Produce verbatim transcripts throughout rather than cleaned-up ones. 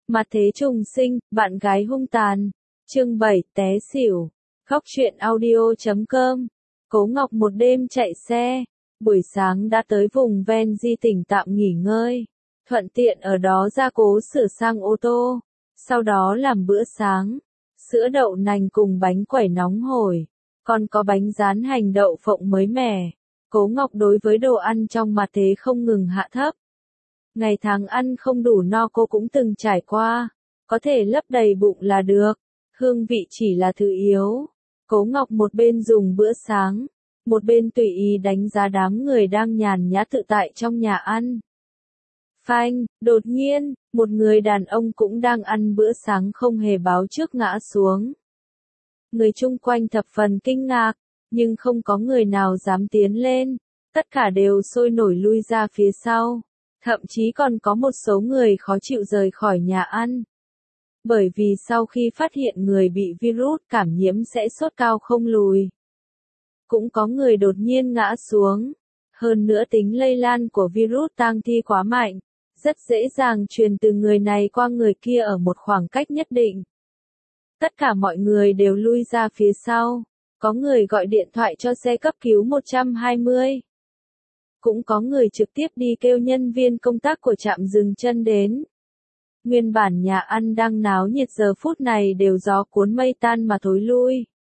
Mặt thế trùng sinh, bạn gái hung tàn. Chương bảy, té xỉu. Khóc chuyện audio chấm com. Cố Ngọc một đêm chạy xe, buổi sáng đã tới vùng ven di tỉnh tạm nghỉ ngơi, thuận tiện ở đó gia cố sửa sang ô tô, sau đó làm bữa sáng, sữa đậu nành cùng bánh quẩy nóng hổi, còn có bánh rán hành đậu phộng mới mẻ. Cố Ngọc đối với đồ ăn trong mặt thế không ngừng hạ thấp. Ngày tháng ăn không đủ no cô cũng từng trải qua, có thể lấp đầy bụng là được, hương vị chỉ là thứ yếu. Cố Ngọc một bên dùng bữa sáng, một bên tùy ý đánh giá đám người đang nhàn nhã tự tại trong nhà ăn. Phanh, đột nhiên, một người đàn ông cũng đang ăn bữa sáng không hề báo trước ngã xuống. Người chung quanh thập phần kinh ngạc, nhưng không có người nào dám tiến lên, tất cả đều sôi nổi lui ra phía sau, thậm chí còn có một số người khó chịu rời khỏi nhà ăn. Bởi vì sau khi phát hiện người bị virus cảm nhiễm sẽ sốt cao không lùi. Cũng có người đột nhiên ngã xuống. Hơn nữa tính lây lan của virus tang thi quá mạnh, rất dễ dàng truyền từ người này qua người kia ở một khoảng cách nhất định. Tất cả mọi người đều lui ra phía sau. Có người gọi điện thoại cho xe cấp cứu một hai không. Cũng có người trực tiếp đi kêu nhân viên công tác của trạm dừng chân đến. Nguyên bản nhà ăn đang náo nhiệt giờ phút này đều gió cuốn mây tan mà thối lui.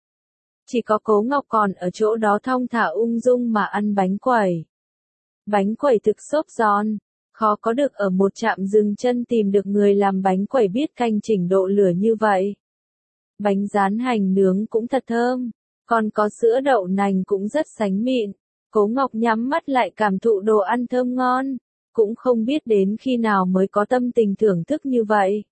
Chỉ có Cố Ngọc còn ở chỗ đó thong thả ung dung mà ăn bánh quẩy. Bánh quẩy thực xốp giòn, khó có được ở một trạm dừng chân tìm được người làm bánh quẩy biết canh chỉnh độ lửa như vậy. Bánh rán hành nướng cũng thật thơm, còn có sữa đậu nành cũng rất sánh mịn. Cố Ngọc nhắm mắt lại cảm thụ đồ ăn thơm ngon, cũng không biết đến khi nào mới có tâm tình thưởng thức như vậy.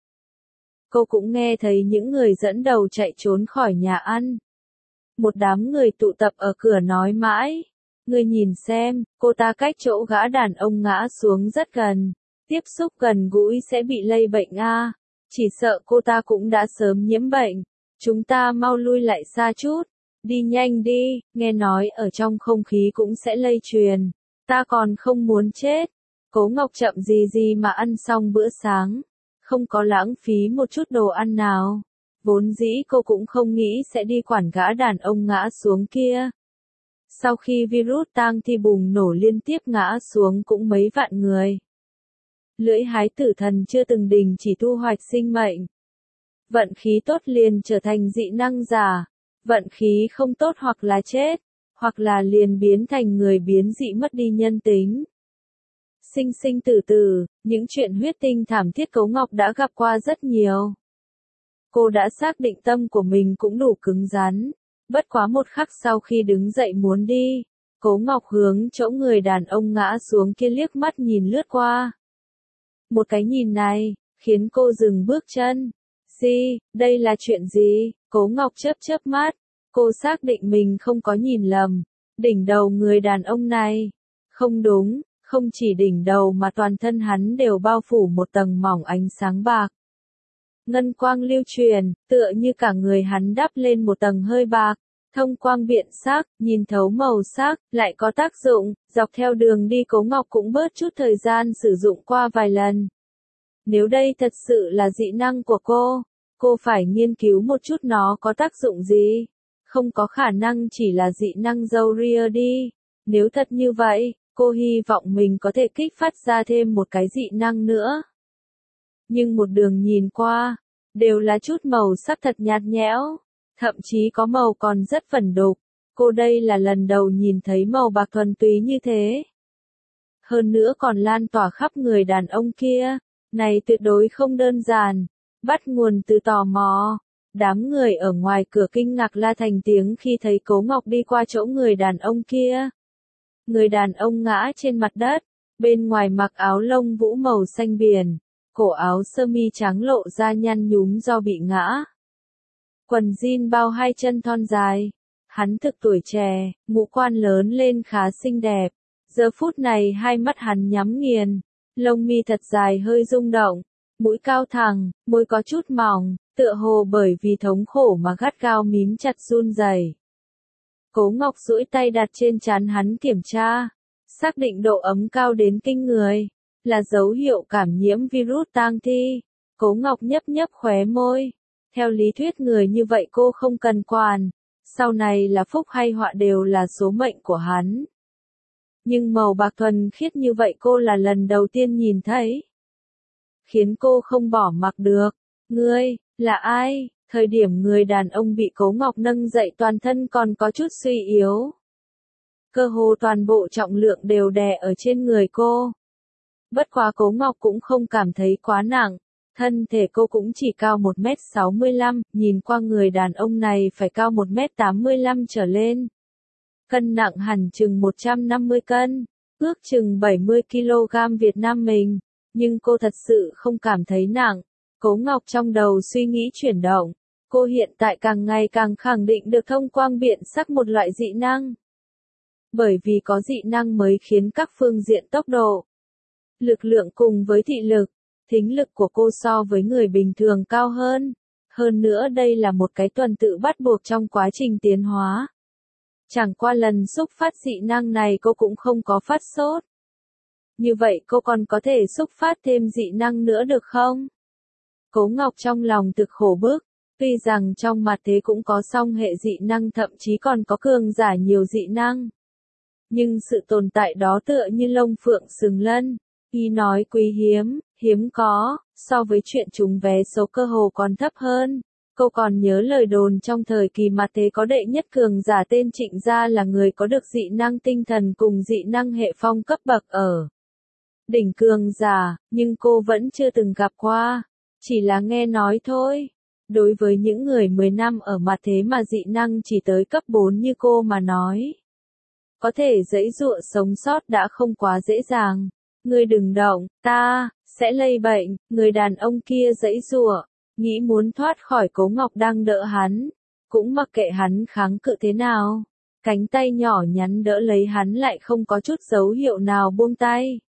Cô cũng nghe thấy những người dẫn đầu chạy trốn khỏi nhà ăn. Một đám người tụ tập ở cửa nói mãi, người nhìn xem, cô ta cách chỗ gã đàn ông ngã xuống rất gần, tiếp xúc gần gũi sẽ bị lây bệnh a. Chỉ sợ cô ta cũng đã sớm nhiễm bệnh, chúng ta mau lui lại xa chút, đi nhanh đi, nghe nói ở trong không khí cũng sẽ lây truyền, ta còn không muốn chết. Cố Ngọc chậm gì gì mà ăn xong bữa sáng, không có lãng phí một chút đồ ăn nào. Vốn dĩ cô cũng không nghĩ sẽ đi quản gã đàn ông ngã xuống kia. Sau khi virus tang thi bùng nổ liên tiếp ngã xuống cũng mấy vạn người. Lưỡi hái tử thần chưa từng đình chỉ thu hoạch sinh mệnh. Vận khí tốt liền trở thành dị năng giả, vận khí không tốt hoặc là chết, hoặc là liền biến thành người biến dị mất đi nhân tính. Sinh sinh tử tử, những chuyện huyết tinh thảm thiết Cố Ngọc đã gặp qua rất nhiều. Cô đã xác định tâm của mình cũng đủ cứng rắn. Bất quá một khắc sau khi đứng dậy muốn đi, Cố Ngọc hướng chỗ người đàn ông ngã xuống kia liếc mắt nhìn lướt qua. Một cái nhìn này, khiến cô dừng bước chân. Gì, đây là chuyện gì? Cố Ngọc chớp chớp mắt. Cô xác định mình không có nhìn lầm. Đỉnh đầu người đàn ông này. Không đúng, không chỉ đỉnh đầu mà toàn thân hắn đều bao phủ một tầng mỏng ánh sáng bạc. Ngân quang lưu truyền, tựa như cả người hắn đắp lên một tầng hơi bạc, thông quang biện sắc, nhìn thấu màu sắc, lại có tác dụng, dọc theo đường đi Cố Ngọc cũng bớt chút thời gian sử dụng qua vài lần. Nếu đây thật sự là dị năng của cô, cô phải nghiên cứu một chút nó có tác dụng gì. Không có khả năng chỉ là dị năng dâu ria đi. Nếu thật như vậy, cô hy vọng mình có thể kích phát ra thêm một cái dị năng nữa. Nhưng một đường nhìn qua, đều là chút màu sắc thật nhạt nhẽo, thậm chí có màu còn rất phẩn đục. Cô đây là lần đầu nhìn thấy màu bạc thuần túy như thế. Hơn nữa còn lan tỏa khắp người đàn ông kia, này tuyệt đối không đơn giản, bắt nguồn từ tò mò. Đám người ở ngoài cửa kinh ngạc la thành tiếng khi thấy Cố Ngọc đi qua chỗ người đàn ông kia. Người đàn ông ngã trên mặt đất, bên ngoài mặc áo lông vũ màu xanh biển. Cổ áo sơ mi trắng lộ ra nhăn nhúm do bị ngã. Quần jean bao hai chân thon dài. Hắn thực tuổi trẻ, ngũ quan lớn lên khá xinh đẹp. Giờ phút này hai mắt hắn nhắm nghiền. Lông mi thật dài hơi rung động. Mũi cao thẳng, môi có chút mỏng, tựa hồ bởi vì thống khổ mà gắt gao mím chặt run rẩy. Cố Ngọc duỗi tay đặt trên trán hắn kiểm tra. Xác định độ ấm cao đến kinh người. Là dấu hiệu cảm nhiễm virus tang thi. Cố Ngọc nhấp nhấp khóe môi. Theo lý thuyết người như vậy cô không cần quản. Sau này là phúc hay họa đều là số mệnh của hắn. Nhưng màu bạc thuần khiết như vậy cô là lần đầu tiên nhìn thấy. Khiến cô không bỏ mặc được. Ngươi, là ai? Thời điểm người đàn ông bị Cố Ngọc nâng dậy toàn thân còn có chút suy yếu. Cơ hồ toàn bộ trọng lượng đều đè ở trên người cô. Bất quá Cố Ngọc cũng không cảm thấy quá nặng. Thân thể cô cũng chỉ cao một mét sáu mươi lăm, nhìn qua người đàn ông này phải cao một mét tám mươi lăm trở lên. Cân nặng hẳn chừng một trăm năm mươi cân, ước chừng bảy mươi ki lô gam Việt Nam mình. Nhưng cô thật sự không cảm thấy nặng. Cố Ngọc trong đầu suy nghĩ chuyển động. Cô hiện tại càng ngày càng khẳng định được thông quang biện sắc một loại dị năng. Bởi vì có dị năng mới khiến các phương diện tốc độ, lực lượng cùng với thị lực, thính lực của cô so với người bình thường cao hơn. Hơn nữa đây là một cái tuần tự bắt buộc trong quá trình tiến hóa. Chẳng qua lần xúc phát dị năng này cô cũng không có phát sốt. Như vậy cô còn có thể xúc phát thêm dị năng nữa được không? Cố Ngọc trong lòng thực khổ bức. Tuy rằng trong mặt thế cũng có song hệ dị năng thậm chí còn có cường giả nhiều dị năng. Nhưng sự tồn tại đó tựa như lông phượng sừng lân. Y nói quý hiếm, hiếm có, so với chuyện trúng vé số cơ hồ còn thấp hơn. Cô còn nhớ lời đồn trong thời kỳ mặt thế có đệ nhất cường giả tên Trịnh Gia là người có được dị năng tinh thần cùng dị năng hệ phong cấp bậc ở đỉnh cường giả, nhưng cô vẫn chưa từng gặp qua. Chỉ là nghe nói thôi. Đối với những người mười năm ở mặt thế mà dị năng chỉ tới cấp bốn như cô mà nói, có thể giãy giụa sống sót đã không quá dễ dàng. Ngươi đừng động, ta sẽ lây bệnh. Người đàn ông kia giãy giụa, nghĩ muốn thoát khỏi Cố Ngọc đang đỡ hắn, cũng mặc kệ hắn kháng cự thế nào. Cánh tay nhỏ nhắn đỡ lấy hắn lại không có chút dấu hiệu nào buông tay.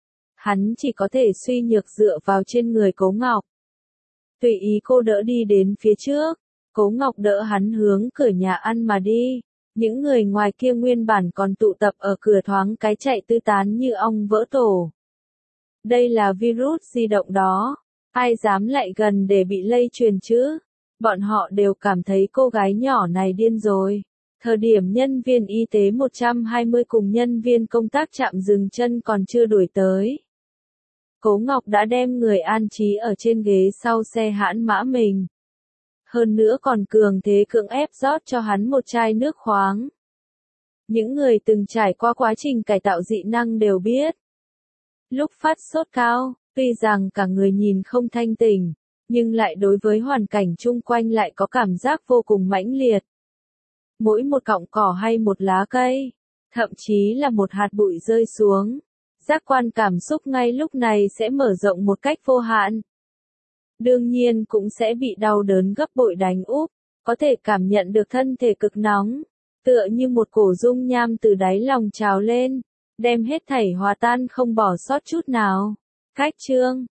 Hắn chỉ có thể suy nhược dựa vào trên người Cố Ngọc. Tùy ý cô đỡ đi đến phía trước, Cố Ngọc đỡ hắn hướng cửa nhà ăn mà đi. Những người ngoài kia nguyên bản còn tụ tập ở cửa thoáng cái chạy tứ tán như ong vỡ tổ. Đây là virus di động đó, ai dám lại gần để bị lây truyền chứ? Bọn họ đều cảm thấy cô gái nhỏ này điên rồi. Thời điểm nhân viên y tế một trăm hai mươi cùng nhân viên công tác trạm dừng chân còn chưa đuổi tới. Cố Ngọc đã đem người an trí ở trên ghế sau xe hãn mã mình. Hơn nữa còn cường thế cưỡng ép rót cho hắn một chai nước khoáng. Những người từng trải qua quá trình cải tạo dị năng đều biết. Lúc phát sốt cao, tuy rằng cả người nhìn không thanh tỉnh, nhưng lại đối với hoàn cảnh chung quanh lại có cảm giác vô cùng mãnh liệt. Mỗi một cọng cỏ hay một lá cây, thậm chí là một hạt bụi rơi xuống, giác quan cảm xúc ngay lúc này sẽ mở rộng một cách vô hạn. Đương nhiên cũng sẽ bị đau đớn gấp bội đánh úp, có thể cảm nhận được thân thể cực nóng, tựa như một cổ dung nham từ đáy lòng trào lên, đem hết thảy hòa tan không bỏ sót chút nào. Cách chương